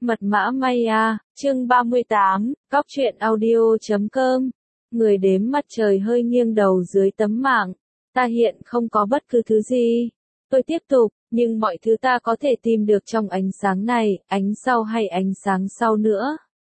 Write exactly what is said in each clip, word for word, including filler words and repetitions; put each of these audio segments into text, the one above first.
Mật mã Maya, chương ba mươi tám, Cóc truyện audio chấm com. Người đếm mặt trời hơi nghiêng đầu dưới tấm mạng. Ta hiện không có bất cứ thứ gì. Tôi tiếp tục, nhưng mọi thứ ta có thể tìm được trong ánh sáng này, ánh sau hay ánh sáng sau nữa.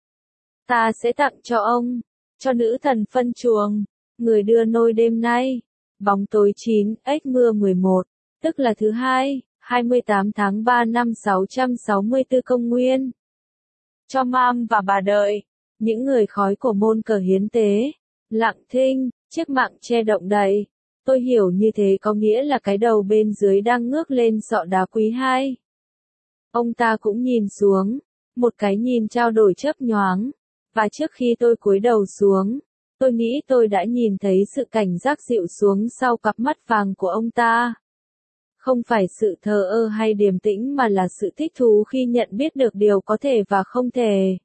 Ta sẽ tặng cho ông, cho nữ thần phân chuồng, người đưa nôi đêm nay. Bóng tối chín, ếch mưa mười một, tức là thứ hai, hai mươi tám tháng ba năm sáu trăm sáu mươi tư công nguyên. Cho mam và bà đợi, những người khói của môn cờ hiến tế, lặng thinh, chiếc mạng che động đầy. Tôi hiểu như thế có nghĩa là cái đầu bên dưới đang ngước lên sọ đá quý hai. Ông ta cũng nhìn xuống, một cái nhìn trao đổi chớp nhoáng, và trước khi tôi cúi đầu xuống, tôi nghĩ tôi đã nhìn thấy sự cảnh giác dịu xuống sau cặp mắt vàng của ông ta. Không phải sự thờ ơ hay điềm tĩnh mà là sự thích thú khi nhận biết được điều có thể và không thể.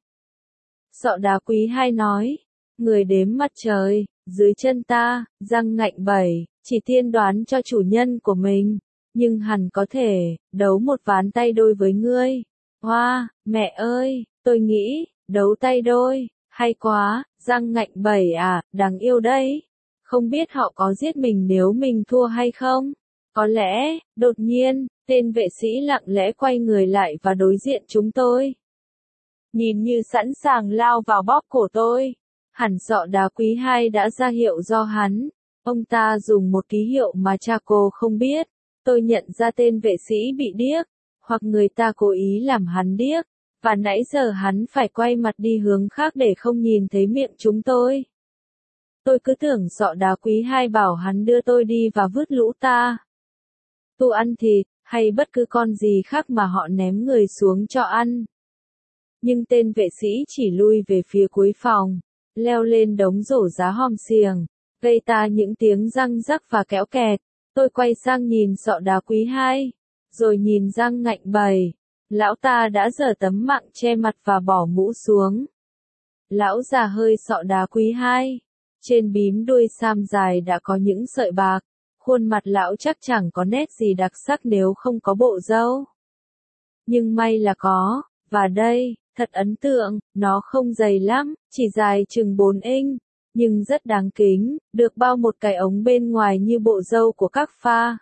Sọ đá quý hai nói, người đếm mặt trời, dưới chân ta, răng ngạnh bảy, chỉ tiên đoán cho chủ nhân của mình, nhưng hẳn có thể, đấu một ván tay đôi với ngươi. Hoa, wow, mẹ ơi, tôi nghĩ, đấu tay đôi, hay quá, răng ngạnh bảy à, đáng yêu đấy. Không biết họ có giết mình nếu mình thua hay không? Có lẽ, đột nhiên, tên vệ sĩ lặng lẽ quay người lại và đối diện chúng tôi. Nhìn như sẵn sàng lao vào bóp cổ tôi. Hẳn sọ đá quý hai đã ra hiệu do hắn. Ông ta dùng một ký hiệu mà cha cô không biết. Tôi nhận ra tên vệ sĩ bị điếc, hoặc người ta cố ý làm hắn điếc, và nãy giờ hắn phải quay mặt đi hướng khác để không nhìn thấy miệng chúng tôi. Tôi cứ tưởng sọ đá quý hai bảo hắn đưa tôi đi và vứt lũ ta. Tu ăn thịt, hay bất cứ con gì khác mà họ ném người xuống cho ăn. Nhưng tên vệ sĩ chỉ lui về phía cuối phòng, leo lên đống rổ giá hòm xiềng, gây ta những tiếng răng rắc và kéo kẹt. Tôi quay sang nhìn sọ đá quý hai, rồi nhìn răng ngạnh bảy. Lão ta đã giở tấm mạng che mặt và bỏ mũ xuống. Lão già hơi sọ đá quý hai. Trên bím đuôi sam dài đã có những sợi bạc. Khuôn mặt lão chắc chẳng có nét gì đặc sắc nếu không có bộ râu. Nhưng may là có, và đây, thật ấn tượng, nó không dày lắm, chỉ dài chừng bốn inch, nhưng rất đáng kính, được bao một cái ống bên ngoài như bộ râu của các pha.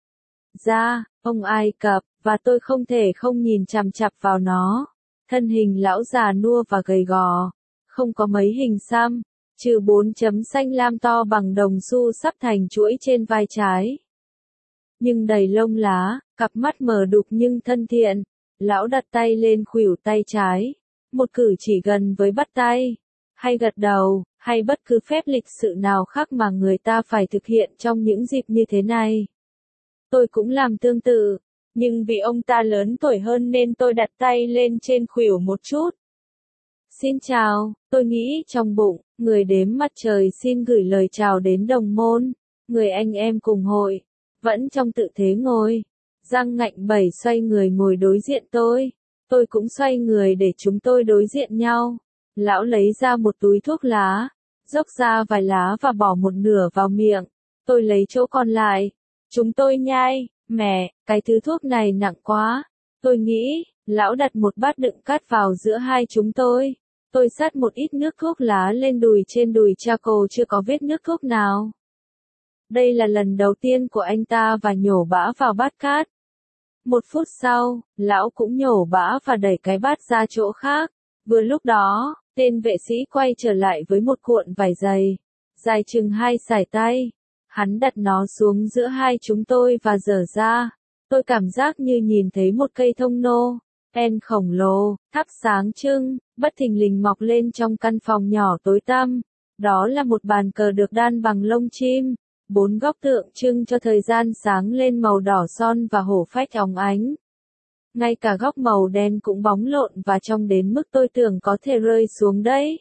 Da, ông Ai Cập, và tôi không thể không nhìn chằm chằm vào nó. Thân hình lão già nua và gầy gò, không có mấy hình xăm, trừ bốn chấm xanh lam to bằng đồng xu sắp thành chuỗi trên vai trái. Nhưng đầy lông lá, cặp mắt mờ đục nhưng thân thiện. Lão đặt tay lên khuỷu tay trái, một cử chỉ gần với bắt tay, hay gật đầu, hay bất cứ phép lịch sự nào khác mà người ta phải thực hiện trong những dịp như thế này. Tôi cũng làm tương tự, nhưng vì ông ta lớn tuổi hơn nên tôi đặt tay lên trên khuỷu một chút. Xin chào, tôi nghĩ trong bụng, người đếm mặt trời xin gửi lời chào đến đồng môn, người anh em cùng hội, vẫn trong tự thế ngồi. Răng ngạnh bảy xoay người ngồi đối diện tôi, tôi cũng xoay người để chúng tôi đối diện nhau. Lão lấy ra một túi thuốc lá, dốc ra vài lá và bỏ một nửa vào miệng, tôi lấy chỗ còn lại. Chúng tôi nhai, mẹ, cái thứ thuốc này nặng quá, tôi nghĩ. Lão đặt một bát đựng cát vào giữa hai chúng tôi. Tôi xắt một ít nước thuốc lá lên đùi, trên đùi Chaco chưa có vết nước thuốc nào. Đây là lần đầu tiên của anh ta và nhổ bã vào bát cát. Một phút sau, lão cũng nhổ bã và đẩy cái bát ra chỗ khác. Vừa lúc đó, tên vệ sĩ quay trở lại với một cuộn vải dày, dài chừng hai sải tay. Hắn đặt nó xuống giữa hai chúng tôi và dở ra. Tôi cảm giác như nhìn thấy một cây thông nô, pen khổng lồ, thắp sáng trưng, bất thình lình mọc lên trong căn phòng nhỏ tối tăm. Đó là một bàn cờ được đan bằng lông chim. Bốn góc tượng trưng cho thời gian sáng lên màu đỏ son và hổ phách óng ánh. Ngay cả góc màu đen cũng bóng lộn và trong đến mức tôi tưởng có thể rơi xuống đấy.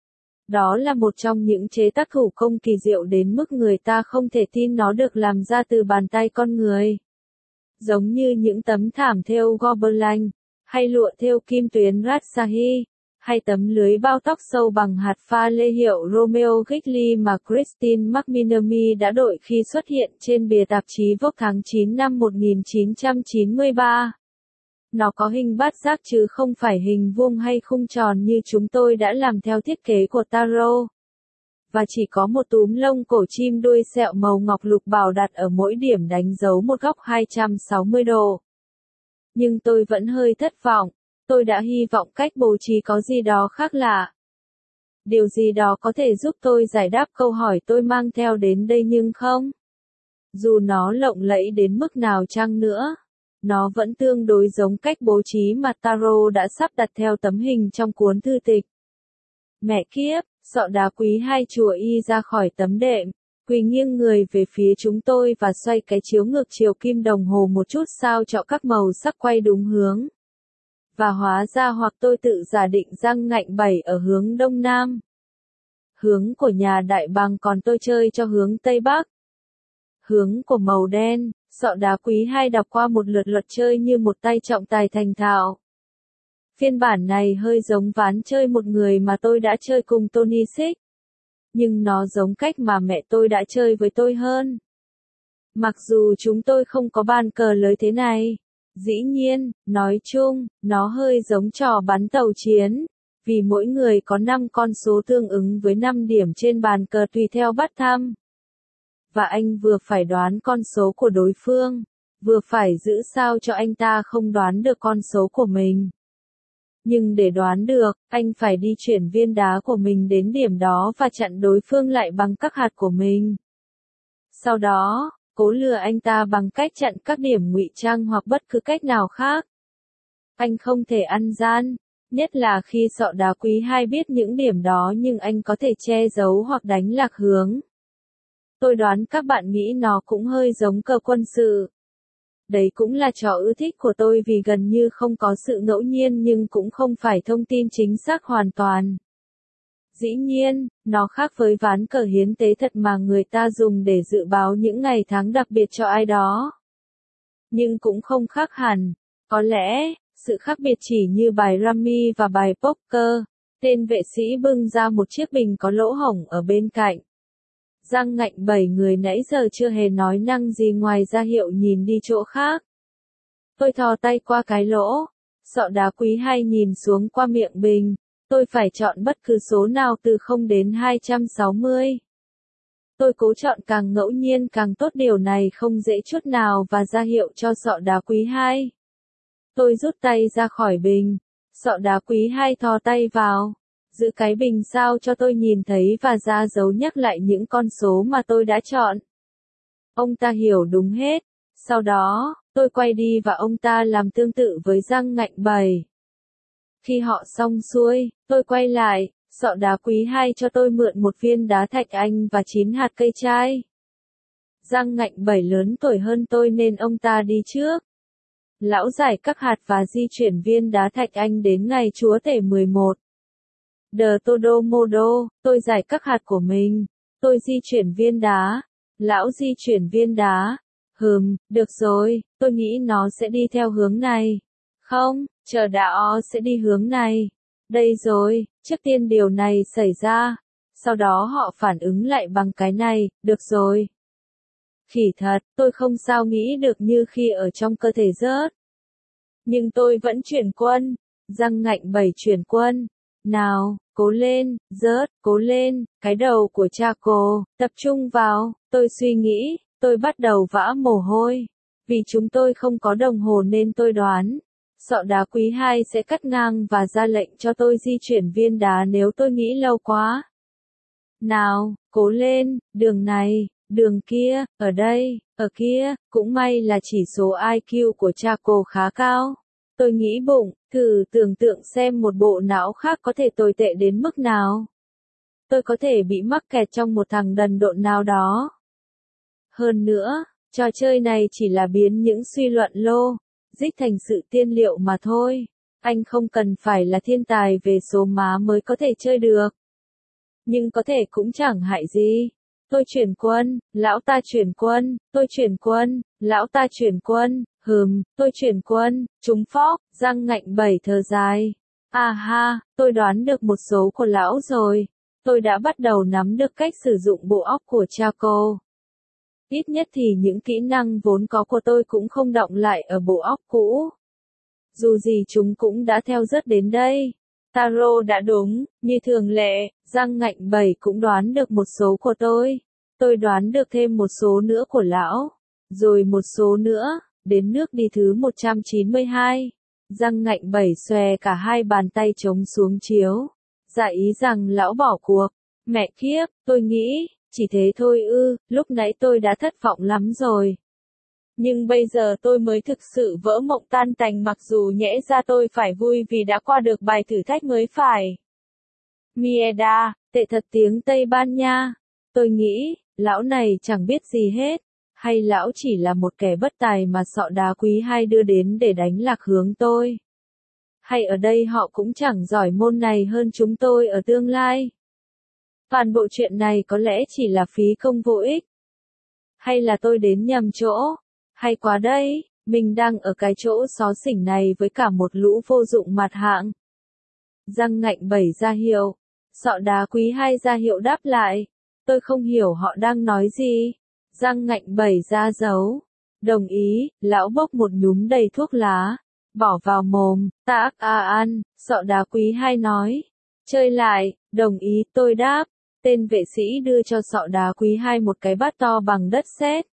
Đó là một trong những chế tác thủ công kỳ diệu đến mức người ta không thể tin nó được làm ra từ bàn tay con người. Giống như những tấm thảm thêu Gobelin, hay lụa thêu kim tuyến Rajshahi, hay tấm lưới bao tóc sâu bằng hạt pha lê hiệu Romeo Gigli mà Christine McMinamy đã đội khi xuất hiện trên bìa tạp chí Vogue tháng chín năm một nghìn chín trăm chín mươi ba. Nó có hình bát giác chứ không phải hình vuông hay khung tròn như chúng tôi đã làm theo thiết kế của tarot. Và chỉ có một túm lông cổ chim đuôi sẹo màu ngọc lục bảo đặt ở mỗi điểm đánh dấu một góc hai trăm sáu mươi độ. Nhưng tôi vẫn hơi thất vọng, tôi đã hy vọng cách bố trí có gì đó khác lạ. Điều gì đó có thể giúp tôi giải đáp câu hỏi tôi mang theo đến đây nhưng không. Dù nó lộng lẫy đến mức nào chăng nữa, nó vẫn tương đối giống cách bố trí mà tarot đã sắp đặt theo tấm hình trong cuốn thư tịch. Mẹ kiếp, sọ đá quý hai chùa y ra khỏi tấm đệm, quỳ nghiêng người về phía chúng tôi và xoay cái chiếu ngược chiều kim đồng hồ một chút sao cho các màu sắc quay đúng hướng. Và hóa ra hoặc tôi tự giả định răng ngạnh bảy ở hướng đông nam. Hướng của nhà đại bàng còn tôi chơi cho hướng tây bắc. Hướng của màu đen, sọ đá quý hai đọc qua một lượt luật chơi như một tay trọng tài thành thạo. Phiên bản này hơi giống ván chơi một người mà tôi đã chơi cùng Tony Six. Nhưng nó giống cách mà mẹ tôi đã chơi với tôi hơn. Mặc dù chúng tôi không có bàn cờ lới thế này. Dĩ nhiên, nói chung, nó hơi giống trò bắn tàu chiến. Vì mỗi người có năm con số tương ứng với năm điểm trên bàn cờ tùy theo bắt thăm. Và anh vừa phải đoán con số của đối phương, vừa phải giữ sao cho anh ta không đoán được con số của mình. Nhưng để đoán được, anh phải đi chuyển viên đá của mình đến điểm đó và chặn đối phương lại bằng các hạt của mình. Sau đó, cố lừa anh ta bằng cách chặn các điểm ngụy trang hoặc bất cứ cách nào khác. Anh không thể ăn gian, nhất là khi sọ đá quý hai biết những điểm đó nhưng anh có thể che giấu hoặc đánh lạc hướng. Tôi đoán các bạn nghĩ nó cũng hơi giống cờ quân sự. Đấy cũng là trò ưa thích của tôi vì gần như không có sự ngẫu nhiên nhưng cũng không phải thông tin chính xác hoàn toàn. Dĩ nhiên, nó khác với ván cờ hiến tế thật mà người ta dùng để dự báo những ngày tháng đặc biệt cho ai đó. Nhưng cũng không khác hẳn. Có lẽ, sự khác biệt chỉ như bài Rummy và bài Poker. Tên vệ sĩ bưng ra một chiếc bình có lỗ hổng ở bên cạnh. Răng ngạnh bảy người nãy giờ chưa hề nói năng gì ngoài ra hiệu nhìn đi chỗ khác. Tôi thò tay qua cái lỗ. Sọ đá quý hai nhìn xuống qua miệng bình. Tôi phải chọn bất cứ số nào từ không đến hai trăm sáu mươi. Tôi cố chọn càng ngẫu nhiên càng tốt, điều này không dễ chút nào và ra hiệu cho sọ đá quý hai. Tôi rút tay ra khỏi bình. Sọ đá quý hai thò tay vào. Giữ cái bình sao cho tôi nhìn thấy và ra dấu nhắc lại những con số mà tôi đã chọn. Ông ta hiểu đúng hết. Sau đó, tôi quay đi và ông ta làm tương tự với răng ngạnh bảy. Khi họ xong xuôi, tôi quay lại, sọ đá quý hai cho tôi mượn một viên đá thạch anh và chín hạt cây chai. Răng ngạnh bảy lớn tuổi hơn tôi nên ông ta đi trước. Lão giải các hạt và di chuyển viên đá thạch anh đến ngày chúa tể mười một. De todo modo, tôi giải các hạt của mình. Tôi di chuyển viên đá. Lão di chuyển viên đá. Hừm, được rồi, tôi nghĩ nó sẽ đi theo hướng này. Không, chờ đã ó sẽ đi hướng này. Đây rồi, trước tiên điều này xảy ra. Sau đó họ phản ứng lại bằng cái này, được rồi. Khỉ thật, tôi không sao nghĩ được như khi ở trong cơ thể rớt. Nhưng tôi vẫn chuyển quân. Răng ngạnh bảy chuyển quân. Nào, cố lên, rớt, cố lên, cái đầu của Chaco, tập trung vào, tôi suy nghĩ, tôi bắt đầu vã mồ hôi. Vì chúng tôi không có đồng hồ nên tôi đoán, sọ đá quý hai sẽ cắt ngang và ra lệnh cho tôi di chuyển viên đá nếu tôi nghĩ lâu quá. Nào, cố lên, đường này, đường kia, ở đây, ở kia, cũng may là chỉ số I Q của Chaco khá cao. Tôi nghĩ bụng, thử tưởng tượng xem một bộ não khác có thể tồi tệ đến mức nào. Tôi có thể bị mắc kẹt trong một thằng đần độn nào đó. Hơn nữa, trò chơi này chỉ là biến những suy luận lô, dích thành sự tiên liệu mà thôi. Anh không cần phải là thiên tài về số má mới có thể chơi được. Nhưng có thể cũng chẳng hại gì. Tôi chuyển quân, lão ta chuyển quân, tôi chuyển quân, lão ta chuyển quân, hừm, tôi chuyển quân, trúng phóc, răng ngạnh bảy thở dài. À ha, tôi đoán được một số của lão rồi. Tôi đã bắt đầu nắm được cách sử dụng bộ óc của Chaco. Ít nhất thì những kỹ năng vốn có của tôi cũng không đọng lại ở bộ óc cũ. dù gì chúng cũng đã theo rất đến đây. Tarot đã đúng, như thường lệ, răng ngạnh bảy cũng đoán được một số của tôi. Tôi đoán được thêm một số nữa của lão. Rồi một số nữa, đến nước đi thứ một trăm chín mươi hai. Răng ngạnh bảy xòe cả hai bàn tay trống xuống chiếu. Dạ ý rằng lão bỏ cuộc. Mẹ kiếp, tôi nghĩ, chỉ thế thôi ư, lúc nãy tôi đã thất vọng lắm rồi. Nhưng bây giờ tôi mới thực sự vỡ mộng tan tành, mặc dù nhẽ ra tôi phải vui vì đã qua được bài thử thách mới phải. Mieda, tệ thật tiếng Tây Ban Nha. Tôi nghĩ, lão này chẳng biết gì hết. Hay lão chỉ là một kẻ bất tài mà sọ đá quý hai đưa đến để đánh lạc hướng tôi. Hay ở đây họ cũng chẳng giỏi môn này hơn chúng tôi ở tương lai. Toàn bộ chuyện này có lẽ chỉ là phí công vô ích. Hay là tôi đến nhầm chỗ. Hay quá đây, mình đang ở cái chỗ xó xỉnh này với cả một lũ vô dụng mặt hạng. Răng ngạnh bảy ra hiệu. Sọ đá quý hai ra hiệu đáp lại. Tôi không hiểu họ đang nói gì. Răng ngạnh bảy ra dấu. Đồng ý, lão bốc một nhúm đầy thuốc lá. Bỏ vào mồm, ta ác à ăn, sọ đá quý hai nói. Chơi lại, đồng ý, tôi đáp. Tên vệ sĩ đưa cho sọ đá quý hai một cái bát to bằng đất sét.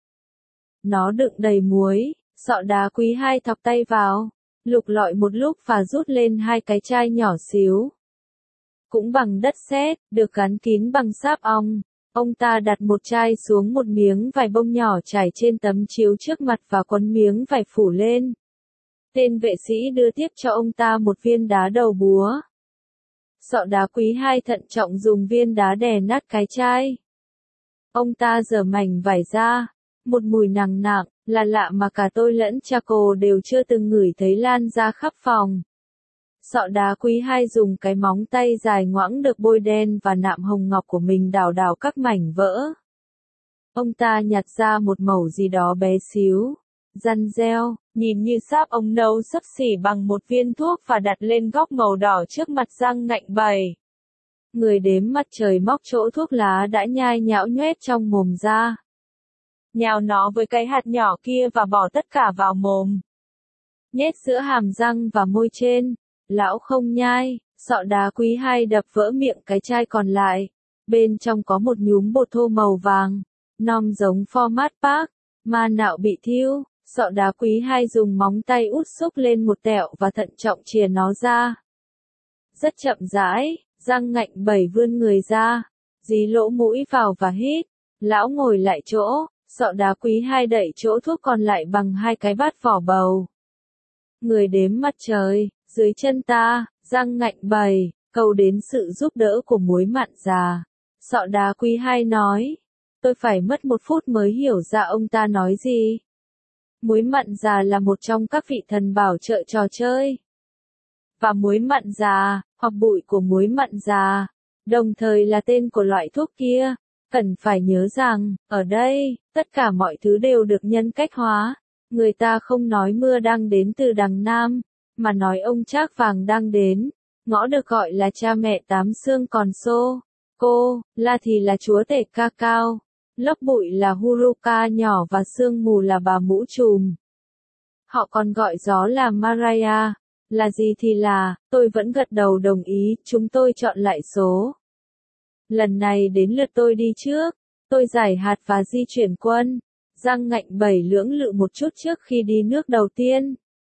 Nó đựng đầy muối, sọ đá quý hai thọc tay vào, lục lọi một lúc và rút lên hai cái chai nhỏ xíu. Cũng bằng đất sét, được gắn kín bằng sáp ong. Ông ta đặt một chai xuống một miếng vải bông nhỏ trải trên tấm chiếu trước mặt và quấn miếng vải phủ lên. Tên vệ sĩ đưa tiếp cho ông ta một viên đá đầu búa. Sọ đá quý hai thận trọng dùng viên đá đè nát cái chai. Ông ta giở mảnh vải ra. Một mùi nặng nặng, là lạ mà cả tôi lẫn Chaco đều chưa từng ngửi thấy lan ra khắp phòng. Sọ đá quý hai dùng cái móng tay dài ngoãng được bôi đen và nạm hồng ngọc của mình đào đào các mảnh vỡ. Ông ta nhặt ra một mẩu gì đó bé xíu, răn reo, nhìn như sáp ống nâu xấp xỉ bằng một viên thuốc và đặt lên góc màu đỏ trước mặt răng ngạnh bảy. Người đếm mặt trời móc chỗ thuốc lá đã nhai nhão nhoét trong mồm ra. Nhào nó với cái hạt nhỏ kia và bỏ tất cả vào mồm. Nhét giữa hàm răng và môi trên. Lão không nhai, sọ đá quý hai đập vỡ miệng cái chai còn lại. Bên trong có một nhúm bột thô màu vàng. Nom giống format park. Ma nạo bị thiêu. Sọ đá quý hai dùng móng tay út xúc lên một tẹo và thận trọng chìa nó ra. Rất chậm rãi, răng ngạnh bảy vươn người ra. Dí lỗ mũi vào và hít. Lão ngồi lại chỗ. Sọ đá quý hai đẩy chỗ thuốc còn lại bằng hai cái bát vỏ bầu. Người đếm mặt trời, dưới chân ta, răng ngạnh bảy, cầu đến sự giúp đỡ của muối mặn già. Sọ đá quý hai nói. Tôi phải mất một phút mới hiểu ra ông ta nói gì. Muối mặn già là một trong các vị thần bảo trợ trò chơi. Và muối mặn già, hoặc bụi của muối mặn già, đồng thời là tên của loại thuốc kia. Cần phải nhớ rằng, ở đây, tất cả mọi thứ đều được nhân cách hóa. Người ta không nói mưa đang đến từ đằng Nam, mà nói ông Trác vàng đang đến. Ngõ được gọi là cha mẹ tám xương còn xô. Cô, La thì là chúa tể ca cao. Lốc bụi là Huruka nhỏ và sương mù là bà mũ trùm. Họ còn gọi gió là Maraya. Là gì thì là, tôi vẫn gật đầu đồng ý, chúng tôi chọn lại số. Lần này đến lượt tôi đi trước. Tôi giải hạt và di chuyển quân. Răng ngạnh bảy lưỡng lự một chút trước khi đi nước đầu tiên.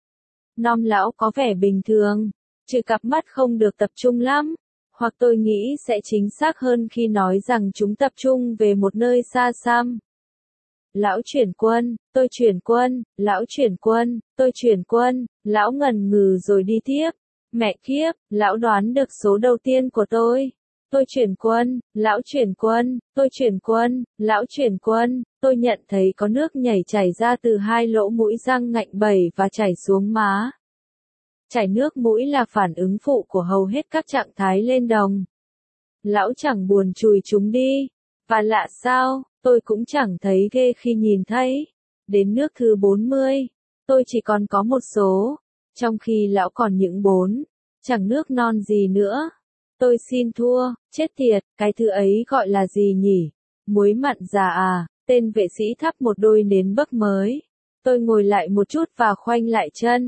Nom lão có vẻ bình thường. Trừ cặp mắt không được tập trung lắm. Hoặc tôi nghĩ sẽ chính xác hơn khi nói rằng chúng tập trung về một nơi xa xăm. Lão chuyển quân, tôi chuyển quân, lão chuyển quân, tôi chuyển quân, lão ngần ngừ rồi đi tiếp. Mẹ kiếp, lão đoán được số đầu tiên của tôi. Tôi chuyển quân, lão chuyển quân, tôi chuyển quân, lão chuyển quân, tôi nhận thấy có nước nhảy chảy ra từ hai lỗ mũi răng ngạnh bảy và chảy xuống má. Chảy nước mũi là phản ứng phụ của hầu hết các trạng thái lên đồng. Lão chẳng buồn chùi chúng đi. Và lạ sao, tôi cũng chẳng thấy ghê khi nhìn thấy. Đến nước thứ bốn mươi, tôi chỉ còn có một số, trong khi lão còn những bốn. Chẳng nước non gì nữa. Tôi xin thua, chết tiệt, cái thứ ấy gọi là gì nhỉ? Muối mặn già à, tên vệ sĩ thắp một đôi nến bấc mới. Tôi ngồi lại một chút và khoanh lại chân.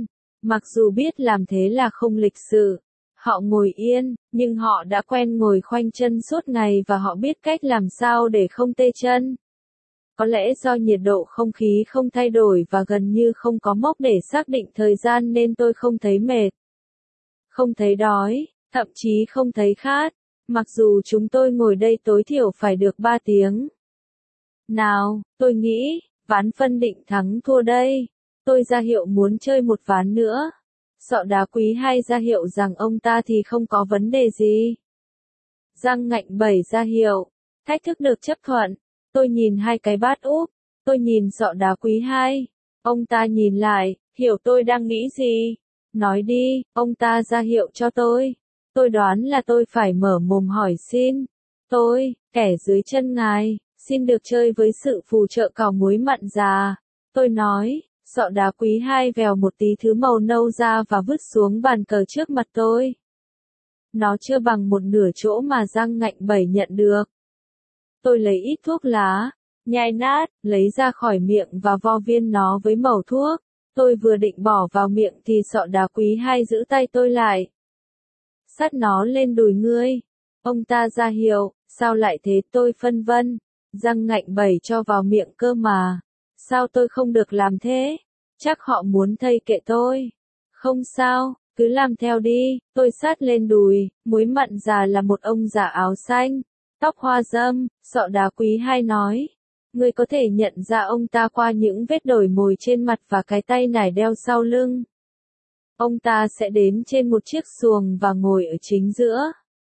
Mặc dù biết làm thế là không lịch sự, họ ngồi yên, nhưng họ đã quen ngồi khoanh chân suốt ngày và họ biết cách làm sao để không tê chân. Có lẽ do nhiệt độ không khí không thay đổi và gần như không có mốc để xác định thời gian nên tôi không thấy mệt, không thấy đói, thậm chí không thấy khát, mặc dù chúng tôi ngồi đây tối thiểu phải được ba tiếng. Nào, tôi nghĩ, ván phân định thắng thua đây. Tôi ra hiệu muốn chơi một ván nữa. Sọ đá quý hai ra hiệu rằng ông ta thì không có vấn đề gì. Giang ngạnh bảy ra hiệu. Thách thức được chấp thuận. Tôi nhìn hai cái bát úp. Tôi nhìn sọ đá quý hai. Ông ta nhìn lại, hiểu tôi đang nghĩ gì. Nói đi, ông ta ra hiệu cho tôi. Tôi đoán là tôi phải mở mồm hỏi xin. Tôi, kẻ dưới chân ngài, xin được chơi với sự phù trợ cào muối mặn già. Tôi nói, sọ đá quý hai vèo một tí thứ màu nâu ra và vứt xuống bàn cờ trước mặt tôi. Nó chưa bằng một nửa chỗ mà Giang ngạnh bảy nhận được. Tôi lấy ít thuốc lá, nhai nát, lấy ra khỏi miệng và vo viên nó với mẩu thuốc. Tôi vừa định bỏ vào miệng thì sọ đá quý hai giữ tay tôi lại. Sắt nó lên đùi ngươi. Ông ta ra hiệu, sao lại thế tôi phân vân. Giang ngạnh bảy cho vào miệng cơ mà. Sao tôi không được làm thế? Chắc họ muốn thây kệ tôi. Không sao, cứ làm theo đi. Tôi sát lên đùi, muối mặn già là một ông già áo xanh, tóc hoa râm, sọ đá quý hai nói. Ngươi có thể nhận ra ông ta qua những vết đổi mồi trên mặt và cái tay nải đeo sau lưng. Ông ta sẽ đến trên một chiếc xuồng và ngồi ở chính giữa.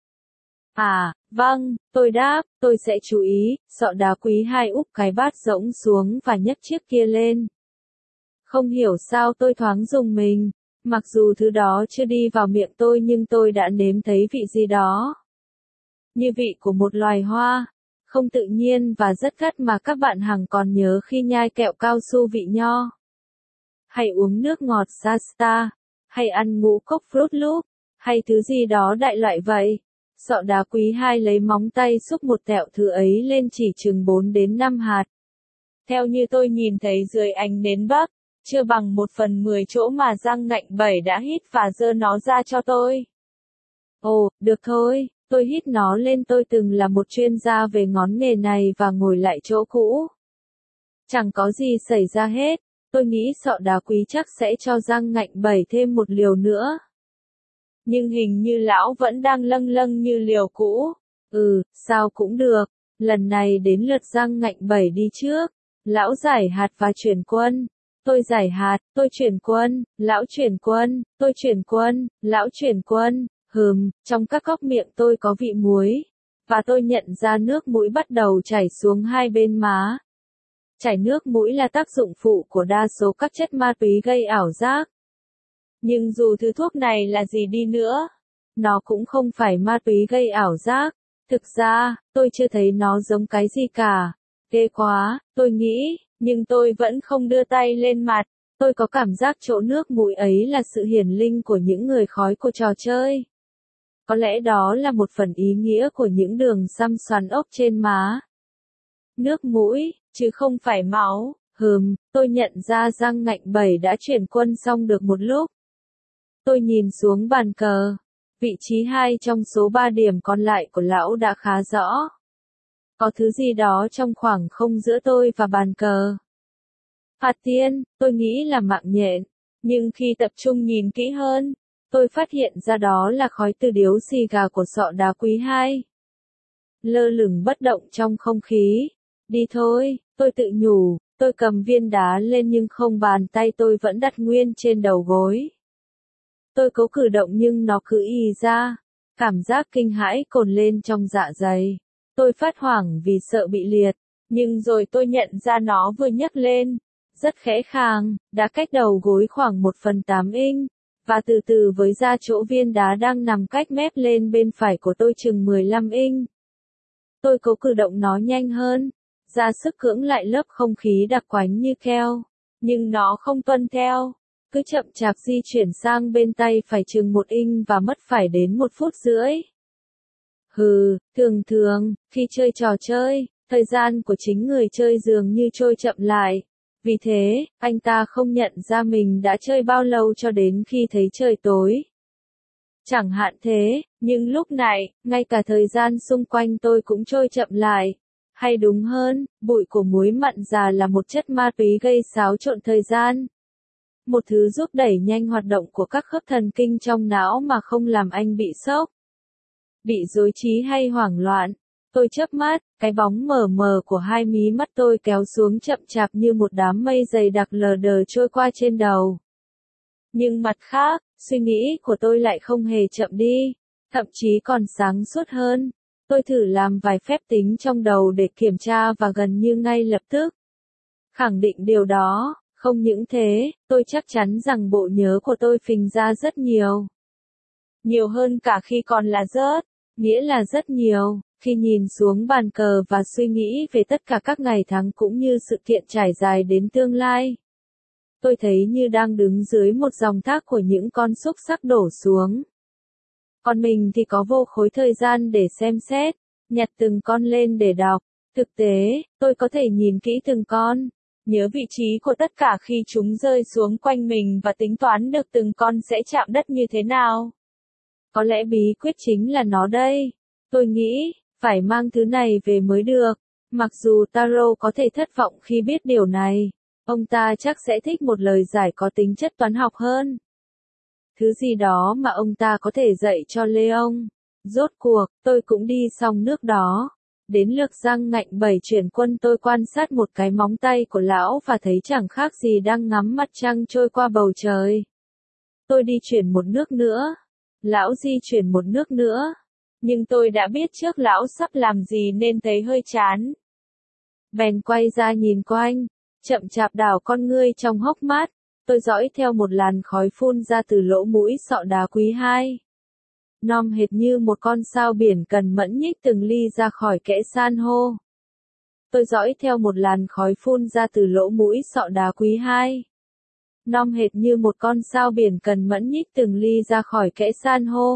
À, vâng, tôi đáp, tôi sẽ chú ý. Sọ đá quý hai úp cái bát rỗng xuống và nhấc chiếc kia lên. Không hiểu sao tôi thoáng rùng mình. Mặc dù thứ đó chưa đi vào miệng tôi nhưng tôi đã nếm thấy vị gì đó. Như vị của một loài hoa. Không tự nhiên và rất gắt mà các bạn hằng còn nhớ khi nhai kẹo cao su vị nho. Hay uống nước ngọt Shasta. Hay ăn ngũ cốc Fruit Loop. Hay thứ gì đó đại loại vậy. Sọ đá quý hai lấy móng tay xúc một tẹo thứ ấy lên chỉ chừng bốn đến năm hạt. Theo như tôi nhìn thấy dưới ánh nến bắc, chưa bằng một phần mười chỗ mà Giang ngạnh bảy đã hít và giơ nó ra cho tôi. Ồ, được thôi, tôi hít nó lên. Tôi từng là một chuyên gia về ngón nghề này và ngồi lại chỗ cũ. Chẳng có gì xảy ra hết, tôi nghĩ sọ đá quý chắc sẽ cho Giang ngạnh bảy thêm một liều nữa. Nhưng hình như lão vẫn đang lâng lâng như liều cũ. Ừ, sao cũng được, lần này đến lượt Giang ngạnh bảy đi trước. Lão giải hạt và chuyển quân. Tôi giải hạt, tôi chuyển quân, lão chuyển quân, tôi chuyển quân, lão chuyển quân. Hừm, trong các góc miệng tôi có vị muối. Và tôi nhận ra nước mũi bắt đầu chảy xuống hai bên má. Chảy nước mũi là tác dụng phụ của đa số các chất ma túy gây ảo giác. Nhưng dù thứ thuốc này là gì đi nữa, nó cũng không phải ma túy gây ảo giác. Thực ra, tôi chưa thấy nó giống cái gì cả. Ghê quá, tôi nghĩ, nhưng tôi vẫn không đưa tay lên mặt. Tôi có cảm giác chỗ nước mũi ấy là sự hiển linh của những người khói của trò chơi. Có lẽ đó là một phần ý nghĩa của những đường xăm xoắn ốc trên má. Nước mũi, chứ không phải máu. Hừm, tôi nhận ra Giang ngạnh bảy đã chuyển quân xong được một lúc. Tôi nhìn xuống bàn cờ. Vị trí hai trong số ba điểm còn lại của lão đã khá rõ. Có thứ gì đó trong khoảng không giữa tôi và bàn cờ. Hạt tiên, tôi nghĩ là mạng nhện. Nhưng khi tập trung nhìn kỹ hơn, tôi phát hiện ra đó là khói từ điếu xì gà của sọ đá quý hai. Lơ lửng bất động trong không khí. Đi thôi, tôi tự nhủ. Tôi cầm viên đá lên nhưng không, bàn tay tôi vẫn đặt nguyên trên đầu gối. Tôi cố cử động nhưng nó cứ ì ra. Cảm giác kinh hãi cồn lên trong dạ dày. Tôi phát hoảng vì sợ bị liệt. Nhưng rồi tôi nhận ra nó vừa nhấc lên. Rất khẽ khàng, đã cách đầu gối khoảng một phần tám inch. Và từ từ với ra chỗ viên đá đang nằm cách mép lên bên phải của tôi chừng mười lăm inch. Tôi cố cử động nó nhanh hơn. Ra sức cưỡng lại lớp không khí đặc quánh như keo. Nhưng nó không tuân theo. Cứ chậm chạp di chuyển sang bên tay phải chừng một inch và mất phải đến một phút rưỡi. Hừ, thường thường, khi chơi trò chơi, thời gian của chính người chơi dường như trôi chậm lại. Vì thế, anh ta không nhận ra mình đã chơi bao lâu cho đến khi thấy trời tối. Chẳng hạn thế, nhưng lúc này, ngay cả thời gian xung quanh tôi cũng trôi chậm lại. Hay đúng hơn, bụi của muối mặn già là một chất ma túy gây xáo trộn thời gian. Một thứ giúp đẩy nhanh hoạt động của các khớp thần kinh trong não mà không làm anh bị sốc, bị rối trí hay hoảng loạn. Tôi chớp mắt, cái bóng mờ mờ của hai mí mắt tôi kéo xuống chậm chạp như một đám mây dày đặc lờ đờ trôi qua trên đầu. Nhưng mặt khác, suy nghĩ của tôi lại không hề chậm đi, thậm chí còn sáng suốt hơn. Tôi thử làm vài phép tính trong đầu để kiểm tra và gần như ngay lập tức khẳng định điều đó. Không những thế, tôi chắc chắn rằng bộ nhớ của tôi phình ra rất nhiều. Nhiều hơn cả khi còn là rớt, nghĩa là rất nhiều. Khi nhìn xuống bàn cờ và suy nghĩ về tất cả các ngày tháng cũng như sự kiện trải dài đến tương lai, tôi thấy như đang đứng dưới một dòng thác của những con xúc xắc đổ xuống. Còn mình thì có vô khối thời gian để xem xét, nhặt từng con lên để đọc. Thực tế, tôi có thể nhìn kỹ từng con, nhớ vị trí của tất cả khi chúng rơi xuống quanh mình và tính toán được từng con sẽ chạm đất như thế nào. Có lẽ bí quyết chính là nó đây. Tôi nghĩ, phải mang thứ này về mới được. Mặc dù Taro có thể thất vọng khi biết điều này, ông ta chắc sẽ thích một lời giải có tính chất toán học hơn. Thứ gì đó mà ông ta có thể dạy cho Leon. Rốt cuộc, tôi cũng đi xong nước đó. Đến lượt răng ngạnh bảy chuyển quân tôi quan sát một cái móng tay của lão và thấy chẳng khác gì đang ngắm mặt trăng trôi qua bầu trời. Tôi đi chuyển một nước nữa. Lão di chuyển một nước nữa. Nhưng tôi đã biết trước lão sắp làm gì nên thấy hơi chán. Bèn quay ra nhìn quanh, chậm chạp đảo con ngươi trong hốc mắt. Tôi dõi theo một làn khói phun ra từ lỗ mũi sọ đá quý hai. Nom hệt như một con sao biển cần mẫn nhích từng ly ra khỏi kẽ san hô. Tôi dõi theo một làn khói phun ra từ lỗ mũi sọ đá quý hai. Nom hệt như một con sao biển cần mẫn nhích từng ly ra khỏi kẽ san hô.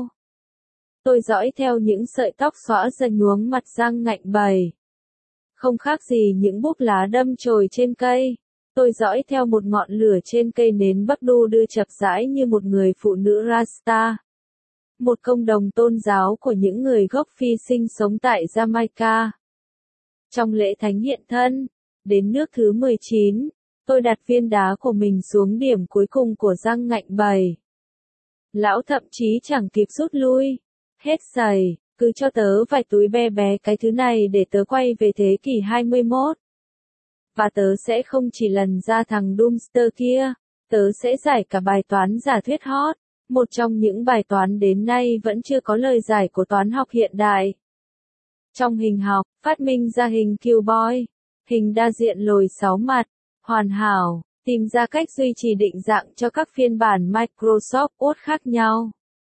Tôi dõi theo những sợi tóc xõa dần nhuốm mặt răng ngạnh bầy. Không khác gì những búp lá đâm chồi trên cây. Tôi dõi theo một ngọn lửa trên cây nến bắc đu đưa chập rãi như một người phụ nữ Rasta. Một công đồng tôn giáo của những người gốc Phi sinh sống tại Jamaica. Trong lễ thánh hiện thân, đến nước thứ mười chín, tôi đặt viên đá của mình xuống điểm cuối cùng của răng ngạnh bầy. Lão thậm chí chẳng kịp rút lui. Hết giày, cứ cho tớ vài túi be bé cái thứ này để tớ quay về thế kỷ hai mươi mốt. Và tớ sẽ không chỉ lần ra thằng Doomster kia, tớ sẽ giải cả bài toán giả thuyết hot, một trong những bài toán đến nay vẫn chưa có lời giải của toán học hiện đại. Trong hình học, phát minh ra hình cuboid, hình đa diện lồi sáu mặt, hoàn hảo, tìm ra cách duy trì định dạng cho các phiên bản Microsoft Word khác nhau.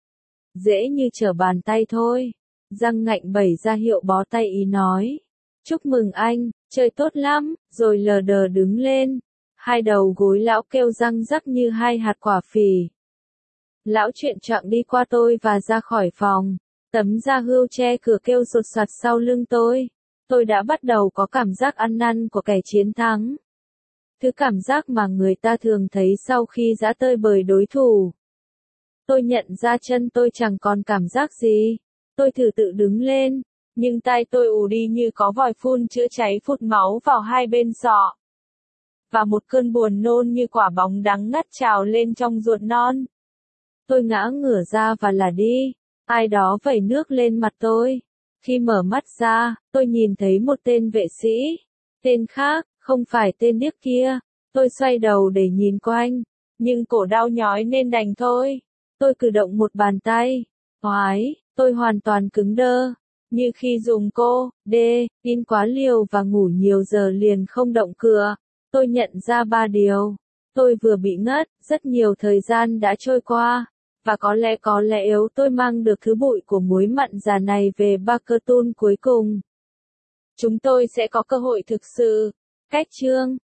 Dễ như trở bàn tay thôi. Răng ngạnh bẩy ra hiệu bó tay ý nói. Chúc mừng anh, chơi tốt lắm, rồi lờ đờ đứng lên. Hai đầu gối lão kêu răng rắc như hai hạt quả phì. Lão chuyện choạng đi qua tôi và ra khỏi phòng. Tấm da hươu che cửa kêu sột soạt sau lưng tôi. Tôi đã bắt đầu có cảm giác ăn năn của kẻ chiến thắng. Thứ cảm giác mà người ta thường thấy sau khi giã tơi bời đối thủ. Tôi nhận ra chân tôi chẳng còn cảm giác gì. Tôi thử tự đứng lên, nhưng tai tôi ù đi như có vòi phun chữa cháy phụt máu vào hai bên sọ. Và một cơn buồn nôn như quả bóng đắng ngắt trào lên trong ruột non. Tôi ngã ngửa ra và là đi. Ai đó vẩy nước lên mặt tôi. Khi mở mắt ra, tôi nhìn thấy một tên vệ sĩ. Tên khác, không phải tên điếc kia. Tôi xoay đầu để nhìn quanh. Nhưng cổ đau nhói nên đành thôi. Tôi cử động một bàn tay. Oái, tôi hoàn toàn cứng đơ. Như khi dùng cô, đê, in quá liều và ngủ nhiều giờ liền không động cựa. Tôi nhận ra ba điều. Tôi vừa bị ngất, rất nhiều thời gian đã trôi qua. Và có lẽ có lẽ yếu tôi mang được thứ bụi của muối mặn già này về Bakertoon cuối cùng. Chúng tôi sẽ có cơ hội thực sự. Cách chương